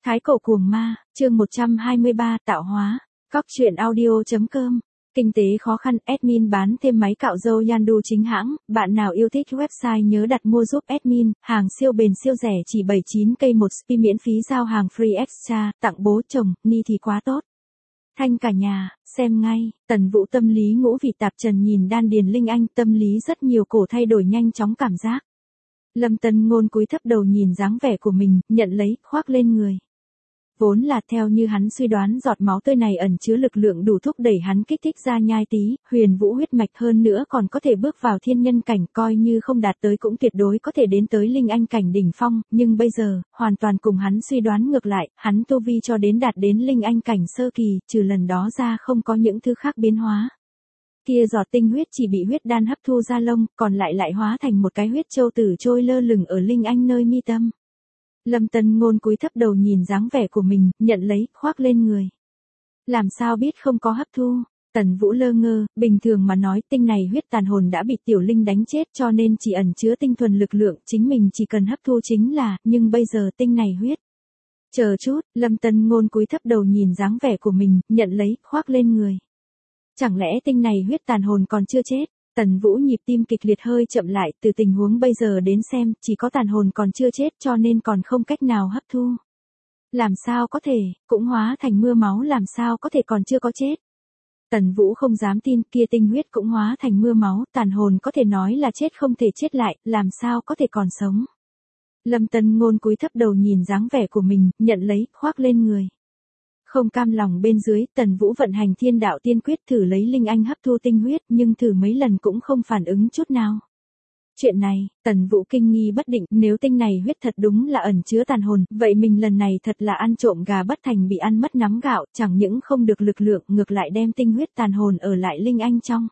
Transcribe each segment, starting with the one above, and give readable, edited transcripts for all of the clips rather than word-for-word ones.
Thái cổ cuồng ma, chương 123, tạo hóa. Cóc truyện audio.com. Kinh tế khó khăn, admin bán thêm máy cạo râu Yandu chính hãng, bạn nào yêu thích website nhớ đặt mua giúp admin, hàng siêu bền siêu rẻ chỉ 79k một spi miễn phí giao hàng free extra, tặng bố chồng, ni thì quá tốt. Thanh cả nhà, xem ngay, Tần Vũ tâm lý ngũ vị tạp trần nhìn đan điền linh anh, tâm lý rất nhiều cổ thay đổi nhanh chóng cảm giác. Lâm Tân Ngôn cúi thấp đầu nhìn dáng vẻ của mình, nhận lấy, khoác lên người. Vốn là theo như hắn suy đoán giọt máu tươi này ẩn chứa lực lượng đủ thúc đẩy hắn kích thích ra nhai tí, huyền vũ huyết mạch hơn nữa còn có thể bước vào thiên nhân cảnh, coi như không đạt tới cũng tuyệt đối có thể đến tới linh anh cảnh đỉnh phong, nhưng bây giờ, hoàn toàn cùng hắn suy đoán ngược lại, hắn tu vi cho đến đạt đến linh anh cảnh sơ kỳ, trừ lần đó ra không có những thứ khác biến hóa. Kia giọt tinh huyết chỉ bị huyết đan hấp thu ra lông, còn lại hóa thành một cái huyết châu tử trôi lơ lửng ở linh anh nơi mi tâm. Lâm Tân Ngôn cúi thấp đầu nhìn dáng vẻ của mình, nhận lấy, khoác lên người. Làm sao biết không có hấp thu? Tần Vũ lơ ngơ, bình thường mà nói tinh này huyết tàn hồn đã bị tiểu linh đánh chết cho nên chỉ ẩn chứa tinh thuần lực lượng, chính mình chỉ cần hấp thu chính là, nhưng bây giờ tinh này huyết. Chờ chút, Lâm Tân Ngôn cúi thấp đầu nhìn dáng vẻ của mình, nhận lấy, khoác lên người. Chẳng lẽ tinh này huyết tàn hồn còn chưa chết? Tần Vũ nhịp tim kịch liệt hơi chậm lại, từ tình huống bây giờ đến xem, chỉ có tàn hồn còn chưa chết cho nên còn không cách nào hấp thu. Làm sao có thể, cũng hóa thành mưa máu làm sao có thể còn chưa có chết. Tần Vũ không dám tin, kia tinh huyết cũng hóa thành mưa máu, tàn hồn có thể nói là chết không thể chết lại, làm sao có thể còn sống. Lâm Tân Ngôn cúi thấp đầu nhìn dáng vẻ của mình, nhận lấy, khoác lên người. Không cam lòng bên dưới, Tần Vũ vận hành thiên đạo tiên quyết thử lấy linh anh hấp thu tinh huyết, nhưng thử mấy lần cũng không phản ứng chút nào. Chuyện này, Tần Vũ kinh nghi bất định, nếu tinh này huyết thật đúng là ẩn chứa tàn hồn, vậy mình lần này thật là ăn trộm gà bất thành bị ăn mất nắm gạo, chẳng những không được lực lượng, ngược lại đem tinh huyết tàn hồn ở lại linh anh trong.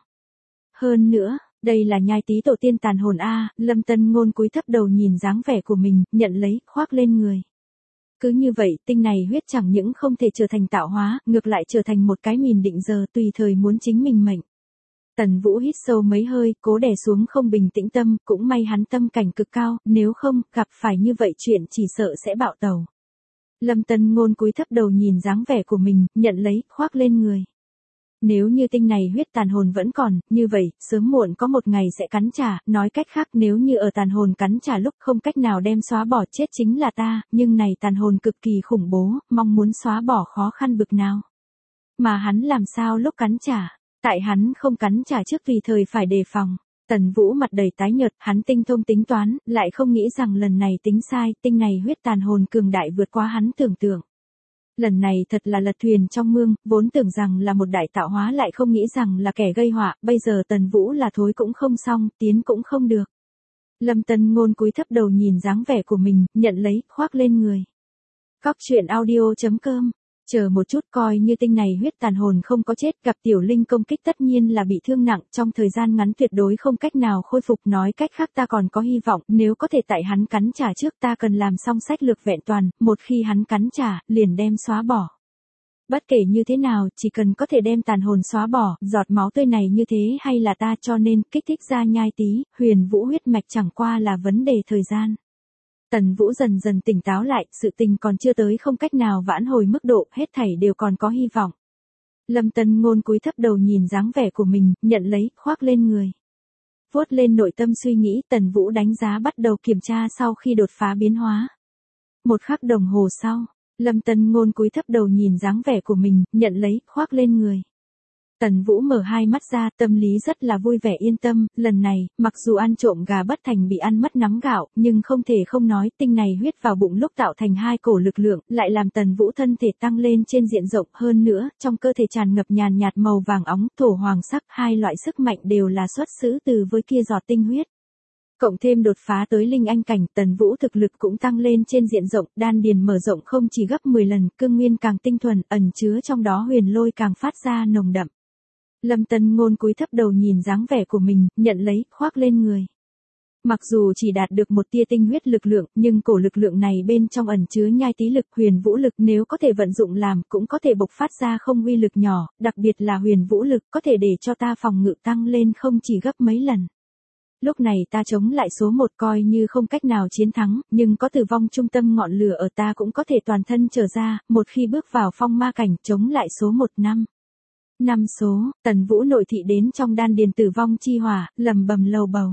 Hơn nữa, đây là nhai tí tổ tiên tàn hồn a. Lâm Tân Ngôn cúi thấp đầu nhìn dáng vẻ của mình, nhận lấy, khoác lên người. Cứ như vậy, tinh này huyết chẳng những không thể trở thành tạo hóa, ngược lại trở thành một cái mìn định giờ tùy thời muốn chính mình mệnh. Tần Vũ hít sâu mấy hơi, cố đè xuống không bình tĩnh tâm, cũng may hắn tâm cảnh cực cao, nếu không, gặp phải như vậy chuyện chỉ sợ sẽ bạo tẩu. Lâm Tân Ngôn cúi thấp đầu nhìn dáng vẻ của mình, nhận lấy, khoác lên người. Nếu như tinh này huyết tàn hồn vẫn còn, như vậy, sớm muộn có một ngày sẽ cắn trả, nói cách khác nếu như ở tàn hồn cắn trả lúc không cách nào đem xóa bỏ chết chính là ta, nhưng này tàn hồn cực kỳ khủng bố, mong muốn xóa bỏ khó khăn bực nào. Mà hắn làm sao lúc cắn trả, tại hắn không cắn trả trước vì thời phải đề phòng. Tần Vũ mặt đầy tái nhợt, hắn tinh thông tính toán, lại không nghĩ rằng lần này tính sai, tinh này huyết tàn hồn cường đại vượt quá hắn tưởng tượng. Lần này thật là lật thuyền trong mương, vốn tưởng rằng là một đại tạo hóa lại không nghĩ rằng là kẻ gây họa, bây giờ Tần Vũ là thối cũng không xong, tiến cũng không được. Lâm Tân Ngôn cúi thấp đầu nhìn dáng vẻ của mình, nhận lấy, khoác lên người. Cóc truyện audio.com. Chờ một chút, coi như tinh này huyết tàn hồn không có chết, gặp tiểu linh công kích tất nhiên là bị thương nặng, trong thời gian ngắn tuyệt đối không cách nào khôi phục, nói cách khác ta còn có hy vọng, nếu có thể tại hắn cắn trả trước ta cần làm xong sách lược vẹn toàn, một khi hắn cắn trả, liền đem xóa bỏ. Bất kể như thế nào, chỉ cần có thể đem tàn hồn xóa bỏ, giọt máu tươi này như thế hay là ta cho nên, kích thích ra nhai tí, huyền vũ huyết mạch chẳng qua là vấn đề thời gian. Tần Vũ dần dần tỉnh táo lại, sự tình còn chưa tới không cách nào vãn hồi mức độ, hết thảy đều còn có hy vọng. Lâm Tân Ngôn cúi thấp đầu nhìn dáng vẻ của mình, nhận lấy, khoác lên người. Vuốt lên nội tâm suy nghĩ, Tần Vũ đánh giá bắt đầu kiểm tra sau khi đột phá biến hóa. Một khắc đồng hồ sau, Lâm Tân Ngôn cúi thấp đầu nhìn dáng vẻ của mình, nhận lấy, khoác lên người. Tần Vũ mở hai mắt ra, tâm lý rất là vui vẻ yên tâm, lần này, mặc dù ăn trộm gà bất thành bị ăn mất nắm gạo, nhưng không thể không nói, tinh này huyết vào bụng lúc tạo thành hai cổ lực lượng, lại làm Tần Vũ thân thể tăng lên trên diện rộng hơn nữa, trong cơ thể tràn ngập nhàn nhạt màu vàng óng, thổ hoàng sắc, hai loại sức mạnh đều là xuất xứ từ với kia giọt tinh huyết. Cộng thêm đột phá tới linh anh cảnh, Tần Vũ thực lực cũng tăng lên trên diện rộng, đan điền mở rộng không chỉ gấp 10 lần, cương nguyên càng tinh thuần, ẩn chứa trong đó huyền lôi càng phát ra nồng đậm. Lâm Tân Ngôn cúi thấp đầu nhìn dáng vẻ của mình, nhận lấy, khoác lên người. Mặc dù chỉ đạt được một tia tinh huyết lực lượng, nhưng cổ lực lượng này bên trong ẩn chứa nhai tí lực, huyền vũ lực, nếu có thể vận dụng làm, cũng có thể bộc phát ra không uy lực nhỏ, đặc biệt là huyền vũ lực, có thể để cho ta phòng ngự tăng lên không chỉ gấp mấy lần. Lúc này ta chống lại số 1 coi như không cách nào chiến thắng, nhưng có tử vong trung tâm ngọn lửa ở ta cũng có thể toàn thân trở ra, một khi bước vào phong ma cảnh chống lại số 1 năm. 5 số, Tần Vũ nội thị đến trong đan điền tử vong chi hỏa, lầm bầm lầu bầu.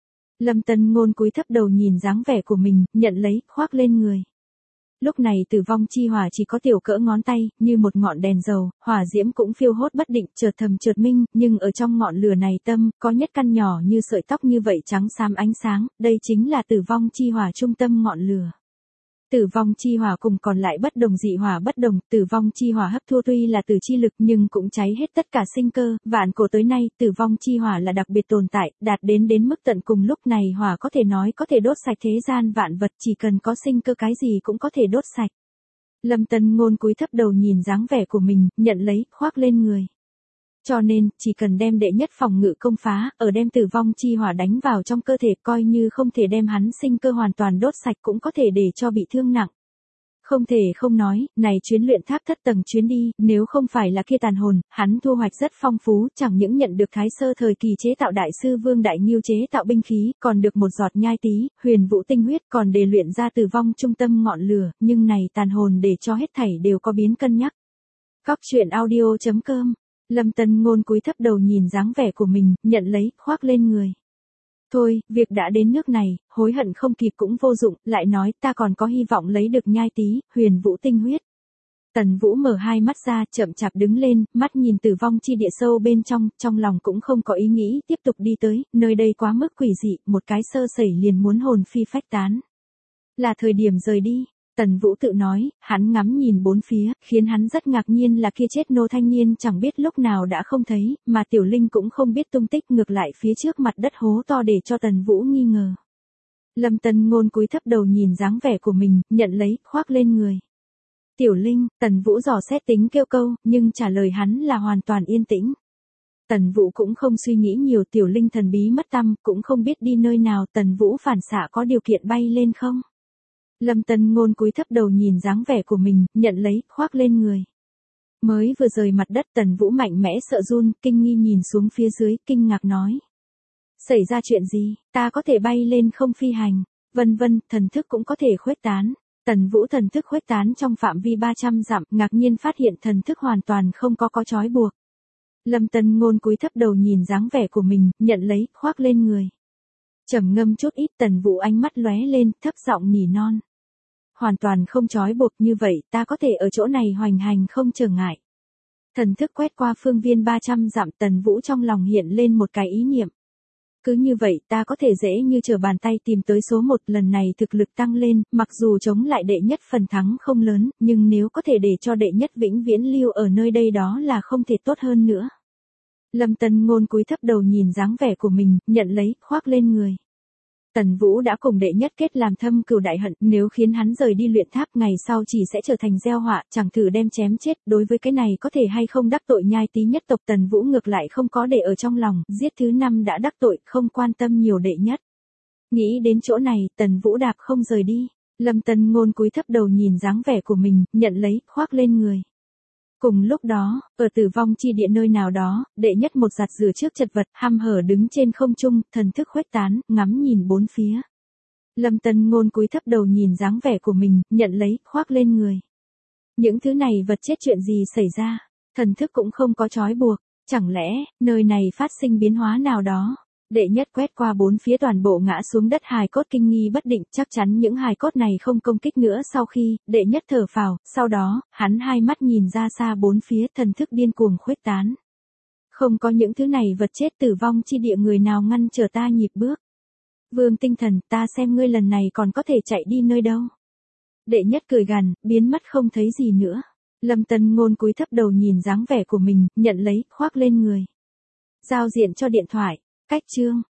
Lâm Tân Ngôn cúi thấp đầu nhìn dáng vẻ của mình, nhận lấy, khoác lên người. Lúc này tử vong chi hỏa chỉ có tiểu cỡ ngón tay, như một ngọn đèn dầu, hỏa diễm cũng phiêu hốt bất định, chợt thầm chợt minh, nhưng ở trong ngọn lửa này có nhất căn nhỏ như sợi tóc như vậy trắng xám ánh sáng, đây chính là tử vong chi hỏa trung tâm ngọn lửa. Tử vong chi hỏa cùng còn lại bất đồng dị hỏa bất đồng, tử vong chi hỏa hấp thu tuy là tử chi lực nhưng cũng cháy hết tất cả sinh cơ, vạn cổ tới nay, tử vong chi hỏa là đặc biệt tồn tại, đạt đến mức tận cùng lúc này hỏa có thể nói có thể đốt sạch thế gian vạn vật, chỉ cần có sinh cơ cái gì cũng có thể đốt sạch. Lâm Tân Ngôn cúi thấp đầu nhìn dáng vẻ của mình, nhận lấy, khoác lên người. Cho nên, chỉ cần đem đệ nhất phòng ngự công phá, ở đem tử vong chi hỏa đánh vào trong cơ thể coi như không thể đem hắn sinh cơ hoàn toàn đốt sạch cũng có thể để cho bị thương nặng. Không thể không nói, này chuyến luyện tháp thất tầng chuyến đi, nếu không phải là kia tàn hồn, hắn thu hoạch rất phong phú, chẳng những nhận được Thái Sơ thời kỳ chế tạo đại sư Vương Đại Nghiêu chế tạo binh khí, còn được một giọt nhai tí, huyền vũ tinh huyết, còn để luyện ra tử vong trung tâm ngọn lửa, nhưng này tàn hồn để cho hết thảy đều có biến cân nhắc. Cóc truyện audio.com. Lâm Tân Ngôn cúi thấp đầu nhìn dáng vẻ của mình, nhận lấy, khoác lên người. Thôi, việc đã đến nước này, hối hận không kịp cũng vô dụng, lại nói ta còn có hy vọng lấy được nhai tí, huyền vũ tinh huyết. Tần Vũ mở hai mắt ra, chậm chạp đứng lên, mắt nhìn tử vong chi địa sâu bên trong lòng cũng không có ý nghĩ, tiếp tục đi tới, nơi đây quá mức quỷ dị, một cái sơ sẩy liền muốn hồn phi phách tán. Là thời điểm rời đi. Tần Vũ tự nói, hắn ngắm nhìn bốn phía, khiến hắn rất ngạc nhiên là kia chết nô thanh niên chẳng biết lúc nào đã không thấy, mà Tiểu Linh cũng không biết tung tích, ngược lại phía trước mặt đất hố to để cho Tần Vũ nghi ngờ. Lâm Tân Ngôn cúi thấp đầu nhìn dáng vẻ của mình, nhận lấy, khoác lên người. Tiểu Linh, Tần Vũ dò xét tính kêu câu, nhưng trả lời hắn là hoàn toàn yên tĩnh. Tần Vũ cũng không suy nghĩ nhiều, Tiểu Linh thần bí mất tăm, cũng không biết đi nơi nào, Tần Vũ phản xạ có điều kiện bay lên không? Lâm Tân Ngôn cúi thấp đầu nhìn dáng vẻ của mình, nhận lấy, khoác lên người. Mới vừa rời mặt đất, Tần Vũ mạnh mẽ sợ run, kinh nghi nhìn xuống phía dưới, kinh ngạc nói. Xảy ra chuyện gì, ta có thể bay lên không phi hành, vân vân, thần thức cũng có thể khuếch tán. Tần Vũ thần thức khuếch tán trong phạm vi 300 dặm, ngạc nhiên phát hiện thần thức hoàn toàn không có trói buộc. Lâm Tân Ngôn cúi thấp đầu nhìn dáng vẻ của mình, nhận lấy, khoác lên người. Trầm ngâm chút ít, Tần Vũ ánh mắt lóe lên, thấp giọng nỉ non. Hoàn toàn không trói buộc, như vậy ta có thể ở chỗ này hoành hành không trở ngại. Thần thức quét qua phương viên 300 dặm, Tần Vũ trong lòng hiện lên một cái ý niệm. Cứ như vậy ta có thể dễ như trở bàn tay tìm tới số 1, lần này thực lực tăng lên, mặc dù chống lại đệ nhất phần thắng không lớn, nhưng nếu có thể để cho đệ nhất vĩnh viễn lưu ở nơi đây đó là không thể tốt hơn nữa. Lâm Tân Ngôn cúi thấp đầu nhìn dáng vẻ của mình, nhận lấy, khoác lên người. Tần Vũ đã cùng đệ nhất kết làm thâm cừu đại hận, nếu khiến hắn rời đi luyện tháp ngày sau chỉ sẽ trở thành gieo họa, chẳng thử đem chém chết, đối với cái này có thể hay không đắc tội nhai tí nhất tộc, Tần Vũ ngược lại không có để ở trong lòng, giết thứ 5 đã đắc tội, không quan tâm nhiều đệ nhất. Nghĩ đến chỗ này, Tần Vũ đạp không rời đi. Lâm Tân Ngôn cúi thấp đầu nhìn dáng vẻ của mình, nhận lấy, khoác lên người. Cùng lúc đó, ở tử vong chi địa nơi nào đó, đệ nhất một giặt rửa trước chật vật, hăm hở đứng trên không trung, thần thức khuếch tán, ngắm nhìn bốn phía. Lâm Tân Ngôn cúi thấp đầu nhìn dáng vẻ của mình, nhận lấy, khoác lên người. Những thứ này vật chết chuyện gì xảy ra, thần thức cũng không có trói buộc, chẳng lẽ, nơi này phát sinh biến hóa nào đó. Đệ nhất quét qua bốn phía toàn bộ ngã xuống đất hài cốt kinh nghi bất định, chắc chắn những hài cốt này không công kích nữa sau khi, đệ nhất thở phào, sau đó, hắn hai mắt nhìn ra xa bốn phía, thần thức điên cuồng khuếch tán. Không có những thứ này vật chết tử vong chi địa người nào ngăn trở ta nhịp bước. Vương Tinh Thần, ta xem ngươi lần này còn có thể chạy đi nơi đâu. Đệ nhất cười gằn, biến mất không thấy gì nữa. Lâm Tân Ngôn cúi thấp đầu nhìn dáng vẻ của mình, nhận lấy, khoác lên người. Giao diện cho điện thoại. Cách chương